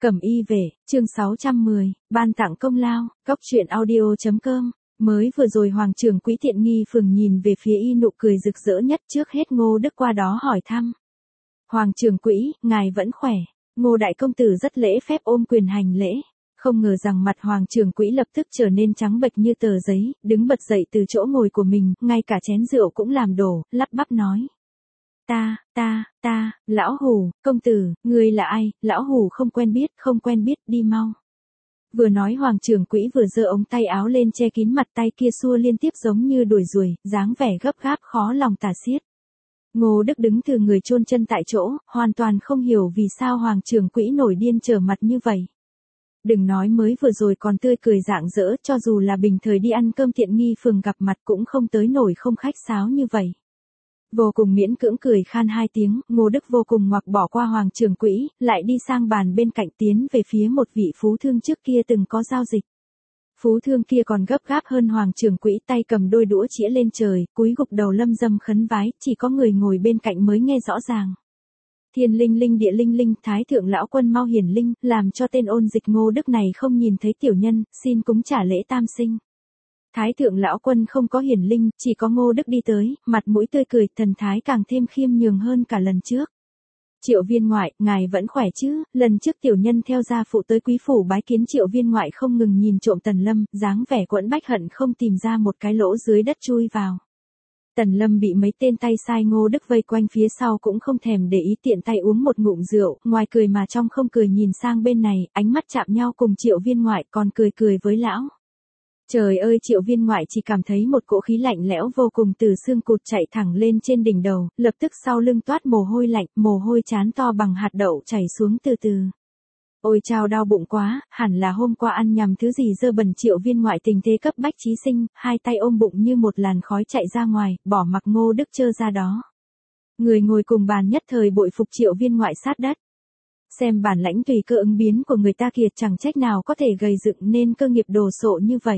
Cẩm y về, chương 610, ban tặng công lao, góc truyện audio.com. Mới vừa rồi Hoàng trưởng quỹ Thiện Nghi Phường nhìn về phía y nụ cười rực rỡ nhất, trước hết Ngô Đức qua đó hỏi thăm. Hoàng trưởng quỹ, ngài vẫn khỏe. Ngô đại công tử rất lễ phép ôm quyền hành lễ. Không ngờ rằng mặt Hoàng trưởng quỹ lập tức trở nên trắng bệch như tờ giấy, đứng bật dậy từ chỗ ngồi của mình, ngay cả chén rượu cũng làm đổ, lắp bắp nói. Lão Hủ, công tử, ngươi là ai? Lão Hủ không quen biết, đi mau. Vừa nói Hoàng trưởng quỹ vừa giơ ống tay áo lên che kín mặt, tay kia xua liên tiếp giống như đuổi ruồi, dáng vẻ gấp gáp khó lòng tả xiết. Ngô Đức đứng từ người chôn chân tại chỗ, hoàn toàn không hiểu vì sao Hoàng trưởng quỹ nổi điên trở mặt như vậy. Đừng nói mới vừa rồi còn tươi cười rạng rỡ, cho dù là bình thời đi ăn cơm Thiện Nghi Phường gặp mặt cũng không tới nổi không khách sáo như vậy. Vô cùng miễn cưỡng cười khan hai tiếng, Ngô Đức vô cùng ngoặc bỏ qua Hoàng trưởng quỹ, lại đi sang bàn bên cạnh tiến về phía một vị phú thương trước kia từng có giao dịch. Phú thương kia còn gấp gáp hơn Hoàng trưởng quỹ, tay cầm đôi đũa chĩa lên trời, cúi gục đầu lâm dâm khấn vái, chỉ có người ngồi bên cạnh mới nghe rõ ràng. Thiên linh linh địa linh linh, Thái thượng lão quân mau hiển linh, làm cho tên ôn dịch Ngô Đức này không nhìn thấy tiểu nhân, xin cúng trả lễ tam sinh. Thái thượng lão quân không có hiển linh, chỉ có Ngô Đức đi tới, mặt mũi tươi cười, thần thái càng thêm khiêm nhường hơn cả lần trước. Triệu viên ngoại, ngài vẫn khỏe chứ? Lần trước tiểu nhân theo gia phụ tới quý phủ bái kiến Triệu viên ngoại không ngừng nhìn trộm Tần Lâm, dáng vẻ quẫn bách hận không tìm ra một cái lỗ dưới đất chui vào. Tần Lâm bị mấy tên tay sai Ngô Đức vây quanh phía sau cũng không thèm để ý, tiện tay uống một ngụm rượu, ngoài cười mà trong không cười, nhìn sang bên này, ánh mắt chạm nhau cùng Triệu viên ngoại, còn cười với lão. Trời ơi, Triệu viên ngoại chỉ cảm thấy một cỗ khí lạnh lẽo vô cùng từ xương cụt chạy thẳng lên trên đỉnh đầu, lập tức sau lưng toát mồ hôi lạnh, mồ hôi trán to bằng hạt đậu chảy xuống từ từ. Ôi chao, đau bụng quá, hẳn là hôm qua ăn nhầm thứ gì dơ bẩn. Triệu viên ngoại tình thế cấp bách chí sinh, hai tay ôm bụng như một làn khói chạy ra ngoài, bỏ mặc Ngô Đức trơ ra đó. Người ngồi cùng bàn nhất thời bội phục Triệu viên ngoại sát đất. Xem bản lãnh tùy cơ ứng biến của người ta kìa, chẳng trách nào có thể gầy dựng nên cơ nghiệp đồ sộ như vậy.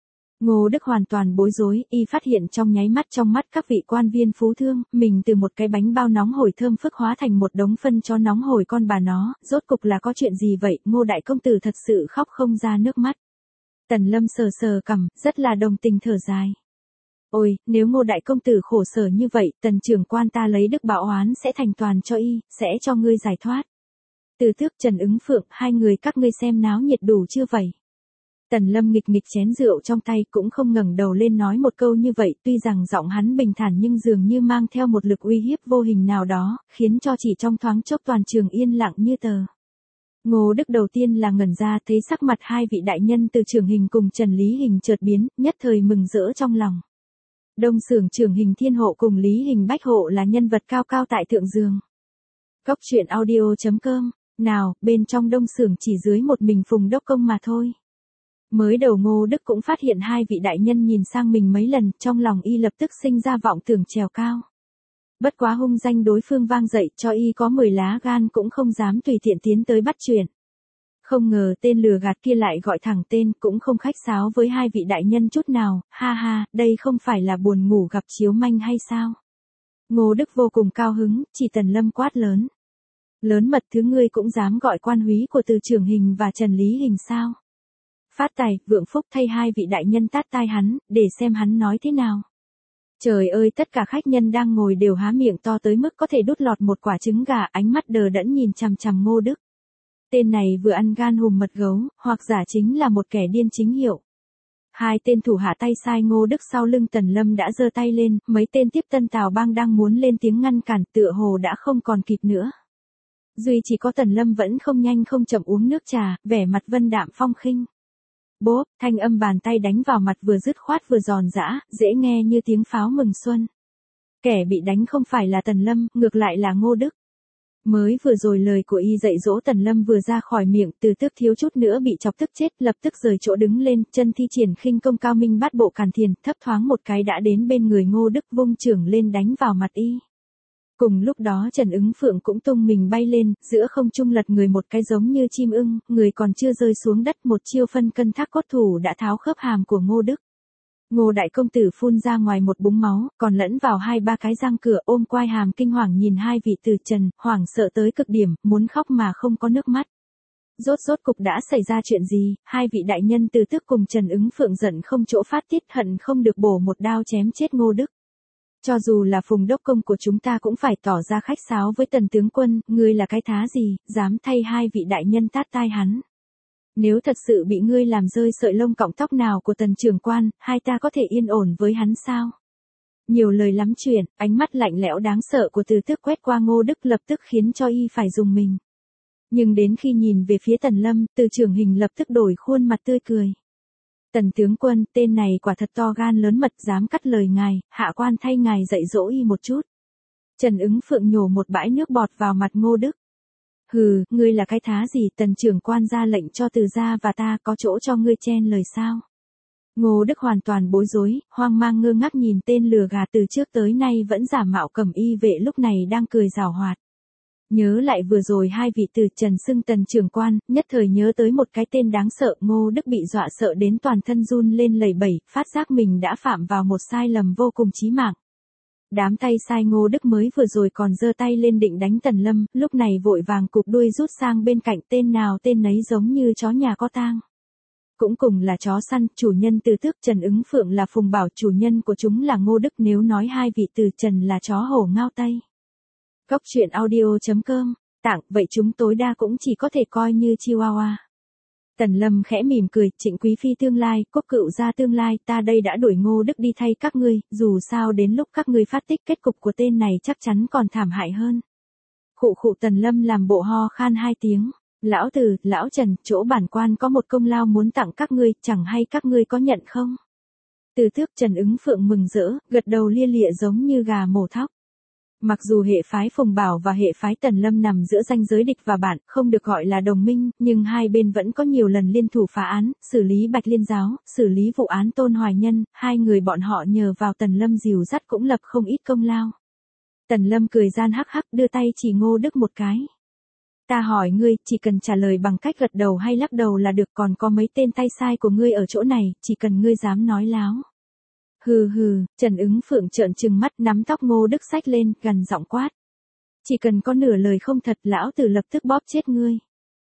Ngô Đức hoàn toàn bối rối, y phát hiện trong nháy mắt trong mắt các vị quan viên phú thương, mình từ một cái bánh bao nóng hổi thơm phức hóa thành một đống phân chó nóng hổi con bà nó, rốt cục là có chuyện gì vậy? Ngô đại công tử thật sự khóc không ra nước mắt. Tần Lâm sờ cằm, rất là đồng tình thở dài. Ôi, nếu Ngô đại công tử khổ sở như vậy, Tần trưởng quan ta lấy đức báo oán sẽ thành toàn cho y, sẽ cho ngươi giải thoát. Từ Tước, Trần Ứng Phượng, hai người các ngươi xem náo nhiệt đủ chưa vậy? Tần Lâm nghịch chén rượu trong tay, cũng không ngẩng đầu lên nói một câu như vậy, tuy rằng giọng hắn bình thản nhưng dường như mang theo một lực uy hiếp vô hình nào đó, khiến cho chỉ trong thoáng chốc toàn trường yên lặng như tờ. Ngô Đức đầu tiên là ngẩn ra, thấy sắc mặt hai vị đại nhân từ Trưởng Hình cùng Trần Lý Hình chợt biến, nhất thời mừng rỡ trong lòng. Đông Xưởng Trưởng Hình Thiên Hộ cùng Lý Hình Bách Hộ là nhân vật cao cao tại thượng giường. Góc truyện audio.com. Nào, bên trong Đông Xưởng chỉ dưới một mình Phùng đốc công mà thôi. Mới đầu Ngô Đức cũng phát hiện hai vị đại nhân nhìn sang mình mấy lần, trong lòng y lập tức sinh ra vọng tưởng trèo cao. Bất quá hung danh đối phương vang dậy, cho y có 10 lá gan cũng không dám tùy tiện tiến tới bắt chuyện. Không ngờ tên lừa gạt kia lại gọi thẳng tên, cũng không khách sáo với hai vị đại nhân chút nào, ha, đây không phải là buồn ngủ gặp chiếu manh hay sao? Ngô Đức vô cùng cao hứng, chỉ Tần Lâm quát lớn. Lớn mật thứ ngươi cũng dám gọi quan húy của từ Trưởng Hình và Trần Lý Hình sao? Phát tài, vượng phúc thay hai vị đại nhân tát tai hắn, để xem hắn nói thế nào. Trời ơi, tất cả khách nhân đang ngồi đều há miệng to tới mức có thể đút lọt một quả trứng gà, ánh mắt đờ đẫn nhìn chằm Ngô Đức. Tên này vừa ăn gan hùm mật gấu, hoặc giả chính là một kẻ điên chính hiệu. Hai tên thủ hạ tay sai Ngô Đức sau lưng Tần Lâm đã giơ tay lên, mấy tên tiếp tân Tào Bang đang muốn lên tiếng ngăn cản, tựa hồ đã không còn kịp nữa. Duy chỉ có Tần Lâm vẫn không nhanh không chậm uống nước trà, vẻ mặt vân đạm phong khinh. Bốp, thanh âm bàn tay đánh vào mặt vừa dứt khoát vừa giòn giã, dễ nghe như tiếng pháo mừng xuân. Kẻ bị đánh không phải là Tần Lâm, ngược lại là Ngô Đức. Mới vừa rồi lời của y dạy dỗ Tần Lâm vừa ra khỏi miệng, Từ Tước thiếu chút nữa bị chọc tức chết, lập tức rời chỗ đứng lên, chân thi triển khinh công cao minh bát bộ càn thiền, thấp thoáng một cái đã đến bên người Ngô Đức, vung chưởng lên đánh vào mặt y. Cùng lúc đó Trần Ứng Phượng cũng tung mình bay lên, giữa không trung lật người một cái giống như chim ưng, người còn chưa rơi xuống đất, một chiêu phân cân thác cốt thủ đã tháo khớp hàm của Ngô Đức. Ngô đại công tử phun ra ngoài một búng máu, còn lẫn vào 2-3 cái răng cửa, ôm quai hàm kinh hoàng nhìn hai vị từ Trần, hoảng sợ tới cực điểm, muốn khóc mà không có nước mắt. Rốt cục đã xảy ra chuyện gì, hai vị đại nhân Từ Tước cùng Trần Ứng Phượng giận không chỗ phát tiết, hận không được bổ một đao chém chết Ngô Đức. Cho dù là Phùng đốc công của chúng ta cũng phải tỏ ra khách sáo với Tần tướng quân, ngươi là cái thá gì, dám thay hai vị đại nhân tát tai hắn. Nếu thật sự bị ngươi làm rơi sợi lông cọng tóc nào của Tần trưởng quan, hai ta có thể yên ổn với hắn sao? Nhiều lời lắm chuyện, ánh mắt lạnh lẽo đáng sợ của Từ Tước quét qua Ngô Đức lập tức khiến cho y phải rùng mình. Nhưng đến khi nhìn về phía Tần Lâm, Từ Trưởng Hình lập tức đổi khuôn mặt tươi cười. Tần tướng quân, tên này quả thật to gan lớn mật, dám cắt lời ngài, hạ quan thay ngài dạy dỗ y một chút. Trần Ứng Phượng nhổ một bãi nước bọt vào mặt Ngô Đức. Hừ, ngươi là cái thá gì, Tần trưởng quan ra lệnh cho Từ gia và ta, có chỗ cho ngươi chen lời sao? Ngô Đức hoàn toàn bối rối, hoang mang ngơ ngác nhìn tên lừa gạt từ trước tới nay vẫn giả mạo cẩm y vệ lúc này đang cười giảo hoạt. Nhớ lại vừa rồi hai vị từ Trần xưng Tần trưởng quan, nhất thời nhớ tới một cái tên đáng sợ, Ngô Đức bị dọa sợ đến toàn thân run lên lẩy bẩy, phát giác mình đã phạm vào một sai lầm vô cùng chí mạng. Đám tay sai Ngô Đức mới vừa rồi còn giơ tay lên định đánh Tần Lâm, lúc này vội vàng cụp đuôi rút sang bên cạnh, tên nào tên nấy giống như chó nhà có tang. Cũng cùng là chó săn, chủ nhân Từ Tước Trần Ứng Phượng là Phùng Bảo, chủ nhân của chúng là Ngô Đức, nếu nói hai vị từ Trần là chó hổ ngao tây. Góc truyện audio.com, tặng, vậy chúng tối đa cũng chỉ có thể coi như chihuahua. Tần Lâm khẽ mỉm cười, Trịnh Quý Phi tương lai, Quốc Cựu gia tương lai, ta đây đã đuổi Ngô Đức đi thay các ngươi, dù sao đến lúc các ngươi phát tích kết cục của tên này chắc chắn còn thảm hại hơn. Khụ khụ, Tần Lâm làm bộ ho khan hai tiếng. Lão Từ, lão Trần, chỗ bản quan có một công lao muốn tặng các ngươi, chẳng hay các ngươi có nhận không? Từ Tước Trần Ứng Phượng mừng rỡ, gật đầu lia lịa giống như gà mổ thóc. Mặc dù hệ phái Phùng Bảo và hệ phái Tần Lâm nằm giữa ranh giới địch và bạn, không được gọi là đồng minh, nhưng hai bên vẫn có nhiều lần liên thủ phá án, xử lý Bạch Liên Giáo, xử lý vụ án Tôn Hoài Nhân, hai người bọn họ nhờ vào Tần Lâm dìu dắt cũng lập không ít công lao. Tần Lâm cười gian hắc hắc, đưa tay chỉ Ngô Đức một cái. Ta hỏi ngươi, chỉ cần trả lời bằng cách gật đầu hay lắc đầu là được, còn có mấy tên tay sai của ngươi ở chỗ này, chỉ cần ngươi dám nói láo. Hừ hừ, Trần Ứng Phượng trợn trừng mắt, nắm tóc Ngô Đức xách lên, gằn giọng quát. Chỉ cần có nửa lời không thật, lão tử lập tức bóp chết ngươi.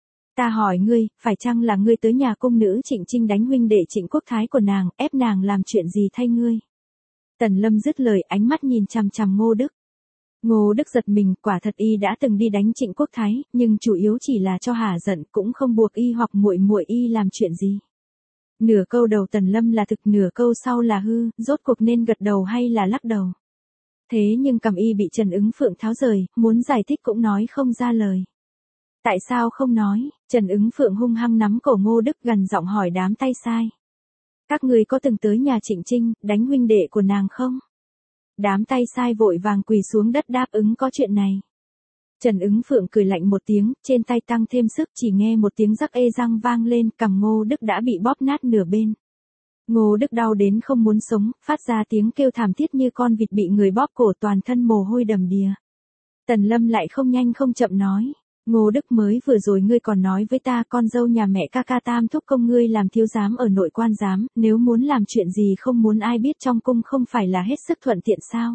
Ta hỏi ngươi, phải chăng là ngươi tới nhà cung nữ Trịnh Trinh đánh huynh đệ Trịnh Quốc Thái của nàng, ép nàng làm chuyện gì thay ngươi? Tần Lâm dứt lời, ánh mắt nhìn chằm chằm Ngô Đức. Ngô Đức giật mình, quả thật y đã từng đi đánh Trịnh Quốc Thái, nhưng chủ yếu chỉ là cho hả giận, cũng không buộc y hoặc muội muội y làm chuyện gì. Nửa câu đầu Tần Lâm là thực, nửa câu sau là hư, rốt cuộc nên gật đầu hay là lắc đầu. Thế nhưng cằm y bị Trần Ứng Phượng tháo rời, muốn giải thích cũng nói không ra lời. Tại sao không nói? Trần Ứng Phượng hung hăng nắm cổ Ngô Đức, gần giọng hỏi đám tay sai. Các người có từng tới nhà Trịnh Trinh, đánh huynh đệ của nàng không? Đám tay sai vội vàng quỳ xuống đất đáp ứng có chuyện này. Trần Ứng Phượng cười lạnh một tiếng, trên tay tăng thêm sức, chỉ nghe một tiếng rắc ê răng vang lên, cằm Ngô Đức đã bị bóp nát nửa bên. Ngô Đức đau đến không muốn sống, phát ra tiếng kêu thảm thiết như con vịt bị người bóp cổ, toàn thân mồ hôi đầm đìa. Tần Lâm lại không nhanh không chậm nói. Ngô Đức, mới vừa rồi ngươi còn nói với ta con dâu nhà mẹ ca ca Tam thúc công ngươi làm thiếu giám ở nội quan giám, nếu muốn làm chuyện gì không muốn ai biết trong cung không phải là hết sức thuận tiện sao?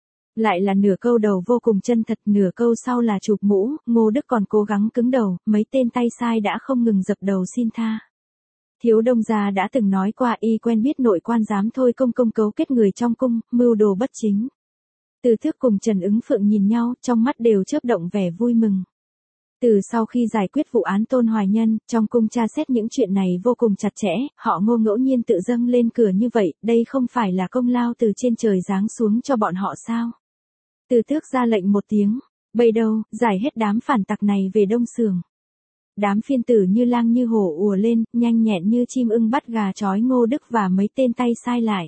Lại là nửa câu đầu vô cùng chân thật, nửa câu sau là chụp mũ, Ngô Đức còn cố gắng cứng đầu, mấy tên tay sai đã không ngừng dập đầu xin tha. Thiếu Đông gia đã từng nói qua y quen biết nội quan giám thôi công công cấu kết người trong cung, mưu đồ bất chính. Từ Tước cùng Trần Ứng Phượng nhìn nhau, trong mắt đều chớp động vẻ vui mừng. Từ sau khi giải quyết vụ án Tôn Hoài Nhân, trong cung tra xét những chuyện này vô cùng chặt chẽ, họ Ngô ngẫu nhiên tự dâng lên cửa như vậy, đây không phải là công lao từ trên trời giáng xuống cho bọn họ sao? Từ Tước ra lệnh một tiếng, bây đâu, giải hết đám phản tặc này về Đông Sường. Đám phiên tử như lang như hổ ùa lên, nhanh nhẹn như chim ưng bắt gà trói Ngô Đức và mấy tên tay sai lại.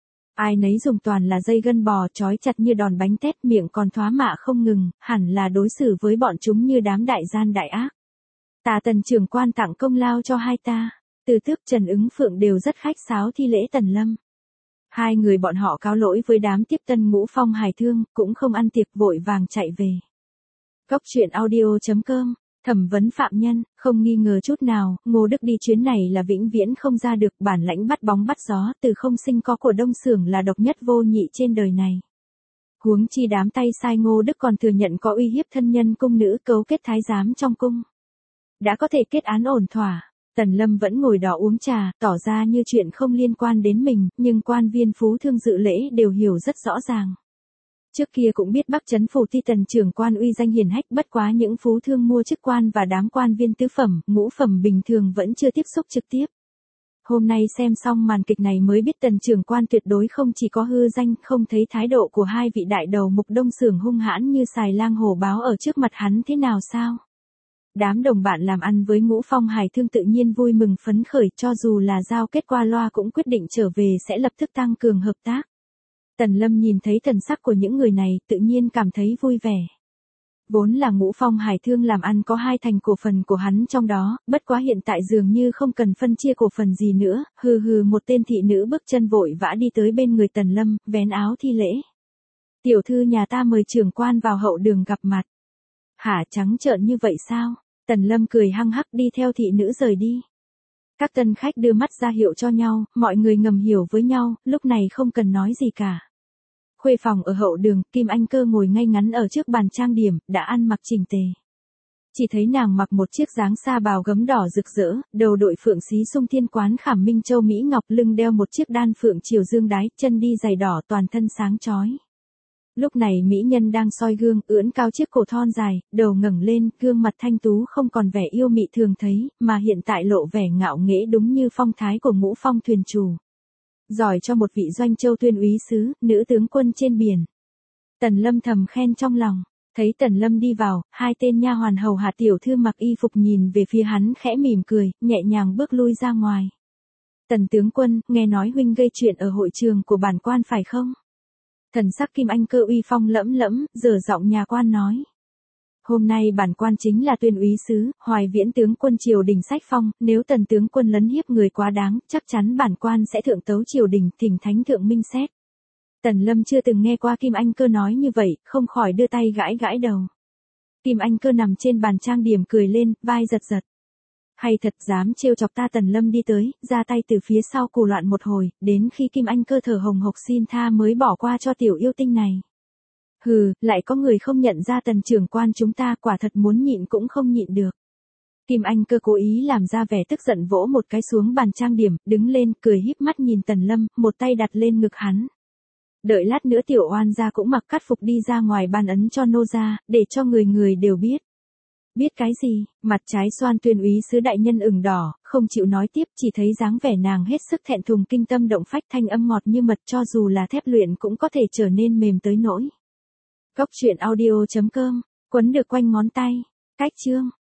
Ai nấy dùng toàn là dây gân bò trói chặt như đòn bánh tét, miệng còn thoá mạ không ngừng, hẳn là đối xử với bọn chúng như đám đại gian đại ác. Ta Tần trưởng quan tặng công lao cho hai ta. Từ Tước Trần Ứng Phượng đều rất khách sáo thi lễ Tần Lâm. Hai người bọn họ cáo lỗi với đám tiếp tân Ngũ Phong hài thương, cũng không ăn tiệc vội vàng chạy về. Góc truyện audio.com, thẩm vấn phạm nhân, không nghi ngờ chút nào, Ngô Đức đi chuyến này là vĩnh viễn không ra được, bản lãnh bắt bóng bắt gió từ không sinh có của Đông Sưởng là độc nhất vô nhị trên đời này. Huống chi đám tay sai Ngô Đức còn thừa nhận có uy hiếp thân nhân cung nữ cấu kết thái giám trong cung. đã có thể kết án ổn thỏa. Tần Lâm vẫn ngồi đó uống trà, tỏ ra như chuyện không liên quan đến mình, nhưng quan viên phú thương dự lễ đều hiểu rất rõ ràng. Trước kia cũng biết Bắc Trấn Phủ Ti Tần trưởng quan uy danh hiển hách, bất quá những phú thương mua chức quan và đám quan viên tứ phẩm, ngũ phẩm bình thường vẫn chưa tiếp xúc trực tiếp. Hôm nay xem xong màn kịch này mới biết Tần trưởng quan tuyệt đối không chỉ có hư danh, không thấy thái độ của hai vị đại đầu mục Đông Xưởng hung hãn như xài lang hổ báo ở trước mặt hắn thế nào sao? Đám đồng bạn làm ăn với Ngũ Phong Hải Thương tự nhiên vui mừng phấn khởi, cho dù là giao kết qua loa cũng quyết định trở về sẽ lập tức tăng cường hợp tác. Tần Lâm nhìn thấy thần sắc của những người này, tự nhiên cảm thấy vui vẻ. Vốn là Ngũ Phong Hải Thương làm ăn có 2 thành cổ phần của hắn trong đó, bất quá hiện tại dường như không cần phân chia cổ phần gì nữa, một tên thị nữ bước chân vội vã đi tới bên người Tần Lâm, vén áo thi lễ. Tiểu thư nhà ta mời trưởng quan vào hậu đường gặp mặt. Hả, trắng trợn như vậy sao? Tần Lâm cười hăng hắc đi theo thị nữ rời đi. Các tân khách đưa mắt ra hiệu cho nhau, mọi người ngầm hiểu với nhau, lúc này không cần nói gì cả. Khuê phòng ở hậu đường, Kim Anh Cơ ngồi ngay ngắn ở trước bàn trang điểm, đã ăn mặc chỉnh tề. Chỉ thấy nàng mặc một chiếc dáng sa bào gấm đỏ rực rỡ, đầu đội phượng xí sung thiên quán khảm minh châu mỹ ngọc, lưng đeo một chiếc đan phượng triều dương đái, chân đi giày đỏ, toàn thân sáng chói. Lúc này mỹ nhân đang soi gương, ưỡn cao chiếc cổ thon dài, đầu ngẩng lên, gương mặt thanh tú không còn vẻ yêu mị thường thấy, mà hiện tại lộ vẻ ngạo nghễ đúng như phong thái của Ngũ Phong thuyền chủ. Giỏi cho một vị doanh châu tuyên úy sứ, nữ tướng quân trên biển. Tần Lâm thầm khen trong lòng. Thấy Tần Lâm đi vào, 2 tên nha hoàn hầu hạ tiểu thư mặc y phục nhìn về phía hắn khẽ mỉm cười, nhẹ nhàng bước lui ra ngoài. Tần tướng quân, nghe nói huynh gây chuyện ở hội trường của bản quan phải không? Thần sắc Kim Anh Cơ uy phong lẫm lẫm, dở giọng nhà quan nói. Hôm nay bản quan chính là tuyên úy sứ, Hoài Viễn tướng quân triều đình sách phong, nếu Tần tướng quân lấn hiếp người quá đáng, chắc chắn bản quan sẽ thượng tấu triều đình, thỉnh thánh thượng minh xét. Tần Lâm chưa từng nghe qua Kim Anh Cơ nói như vậy, không khỏi đưa tay gãi gãi đầu. Kim Anh Cơ nằm trên bàn trang điểm cười lên, vai giật giật. Hay thật, dám trêu chọc ta. Tần Lâm đi tới, ra tay từ phía sau cù loạn một hồi, đến khi Kim Anh Cơ thở hồng hộc xin tha mới bỏ qua cho tiểu yêu tinh này. Lại có người không nhận ra Tần trưởng quan chúng ta, quả thật muốn nhịn cũng không nhịn được. Kim Anh Cơ cố ý làm ra vẻ tức giận, vỗ một cái xuống bàn trang điểm, đứng lên, cười híp mắt nhìn Tần Lâm, một tay đặt lên ngực hắn. Đợi lát nữa tiểu oan gia cũng mặc cát phục đi ra ngoài ban ấn cho nô gia, để cho người người đều biết. Biết cái gì? Mặt trái xoan tuyên úy sứ đại nhân ửng đỏ, không chịu nói tiếp, chỉ thấy dáng vẻ nàng hết sức thẹn thùng, kinh tâm động phách, thanh âm ngọt như mật, cho dù là thép luyện cũng có thể trở nên mềm tới nỗi. Góc truyện audio.com, quấn được quanh ngón tay. Cách chương